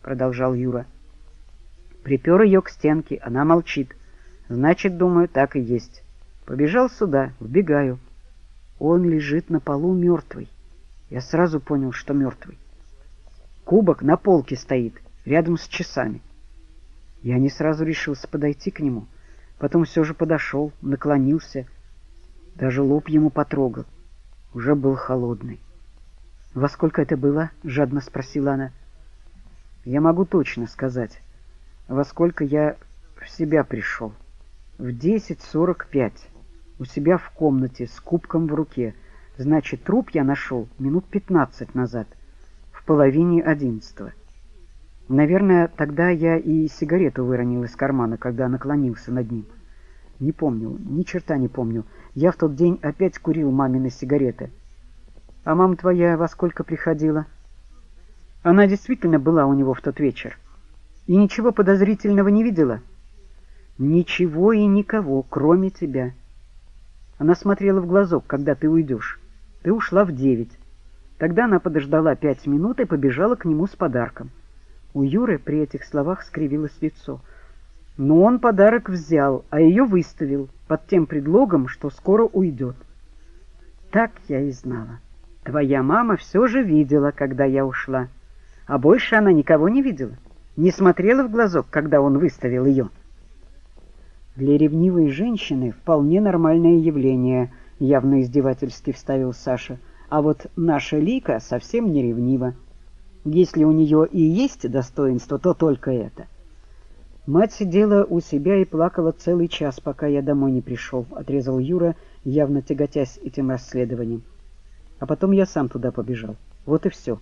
продолжал Юра. Припер ее к стенке, она молчит. Значит, думаю, так и есть. Побежал сюда, вбегаю. Он лежит на полу мертвый. Я сразу понял, что мертвый. Кубок на полке стоит, рядом с часами. Я не сразу решился подойти к нему. Потом все же подошел, наклонился. Даже лоб ему потрогал. Уже был холодный. «Во сколько это было?» — жадно спросила она. «Я могу точно сказать, во сколько я в себя пришел. В 10:45. У себя в комнате с кубком в руке. Значит, труп я нашел минут 15 назад, в половине 11. Наверное, тогда я и сигарету выронил из кармана, когда наклонился над ним. Не помню, ни черта не помню. Я в тот день опять курил мамины сигареты. А мама твоя во сколько приходила?» «Она действительно была у него в тот вечер. И ничего подозрительного не видела?» «Ничего и никого, кроме тебя. Она смотрела в глазок, когда ты уйдешь. Ты ушла в 9. Тогда она подождала 5 минут и побежала к нему с подарком». У Юры при этих словах скривилось лицо. Но он подарок взял, а ее выставил под тем предлогом, что скоро уйдет. «Так я и знала. Твоя мама все же видела, когда я ушла. А больше она никого не видела. Не смотрела в глазок, когда он выставил ее». «Для ревнивой женщины вполне нормальное явление», — явно издевательски вставил Саша. «А вот наша Лика совсем не ревнива. Если у нее и есть достоинство, то только это». «Мать сидела у себя и плакала целый час, пока я домой не пришел», — отрезал Юра, явно тяготясь этим расследованием. «А потом я сам туда побежал. Вот и все.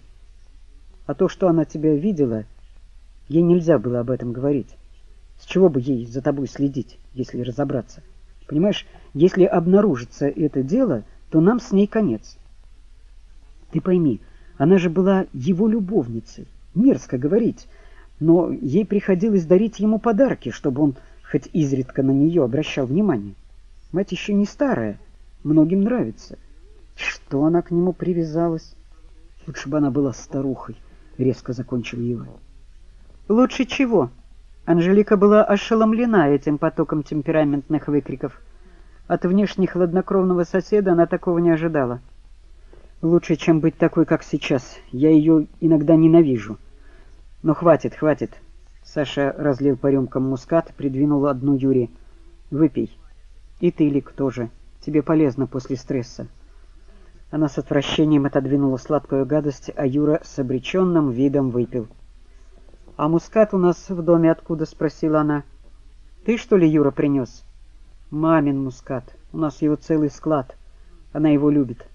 А то, что она тебя видела, ей нельзя было об этом говорить. С чего бы ей за тобой следить, если разобраться? Понимаешь, если обнаружится это дело, то нам с ней конец. Ты пойми, она же была его любовницей. Мерзко говорить, но ей приходилось дарить ему подарки, чтобы он хоть изредка на нее обращал внимание. Мать еще не старая, многим нравится. Что она к нему привязалась? Лучше бы она была старухой», — резко закончил Юра. «Лучше чего?» Анжелика была ошеломлена этим потоком темпераментных выкриков. От внешне хладнокровного соседа она такого не ожидала. «Лучше, чем быть такой, как сейчас. Я ее иногда ненавижу». «Ну, хватит, хватит». Саша разлил по рюмкам мускат, придвинул одну Юре. «Выпей. И ты, Лик, тоже. Тебе полезно после стресса». Она с отвращением отодвинула сладкую гадость, а Юра с обреченным видом выпил. «А мускат у нас в доме откуда?» — спросила она. «Ты, что ли, Юра, принес?» «Мамин мускат. У нас его целый склад. Она его любит».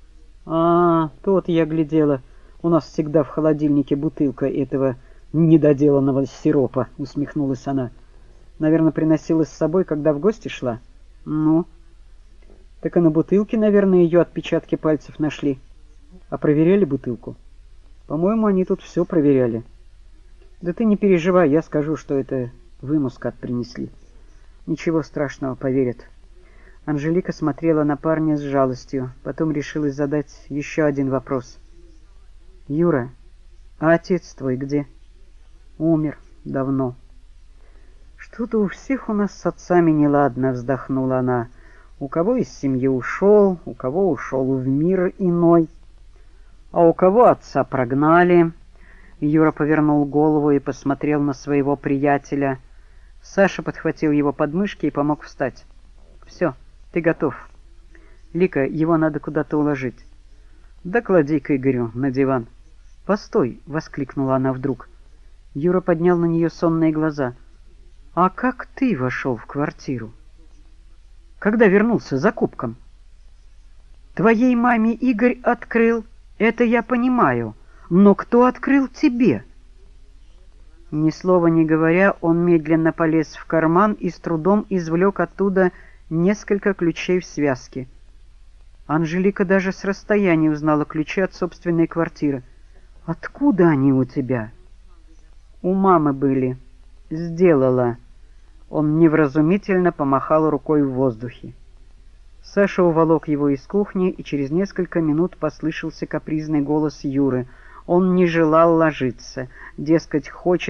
Тот я глядела. У нас всегда в холодильнике бутылка этого недоделанного сиропа», — усмехнулась она. «Наверное, приносила с собой, когда в гости шла?» «Ну?» «Так и на бутылке, наверное, ее отпечатки пальцев нашли. А проверяли бутылку?» «По-моему, они тут все проверяли». «Да ты не переживай, я скажу, что это вы мускат принесли. Ничего страшного, поверят». Анжелика смотрела на парня с жалостью, потом решилась задать еще один вопрос. «Юра, а отец твой где?» «Умер давно». «Что-то у всех у нас с отцами неладно», — вздохнула она. «У кого из семьи ушел, у кого ушел в мир иной, а у кого отца прогнали». Юра повернул голову и посмотрел на своего приятеля. Саша подхватил его подмышки и помог встать. «Все, ты готов. Лика, его надо куда-то уложить». «Да клади к Игорю на диван». «Постой!» — воскликнула она вдруг. Юра поднял на нее сонные глаза. «А как ты вошел в квартиру? Когда вернулся за кубком?» «Твоей маме Игорь открыл, это я понимаю. Но кто открыл тебе?» Ни слова не говоря, он медленно полез в карман и с трудом извлек оттуда несколько ключей в связке. Анжелика даже с расстояния узнала ключи от собственной квартиры. «Откуда они у тебя?» «У мамы были. Сделала». Он невразумительно помахал рукой в воздухе. Саша уволок его из кухни, и через несколько минут послышался капризный голос Юры. Он не желал ложиться, дескать, хочет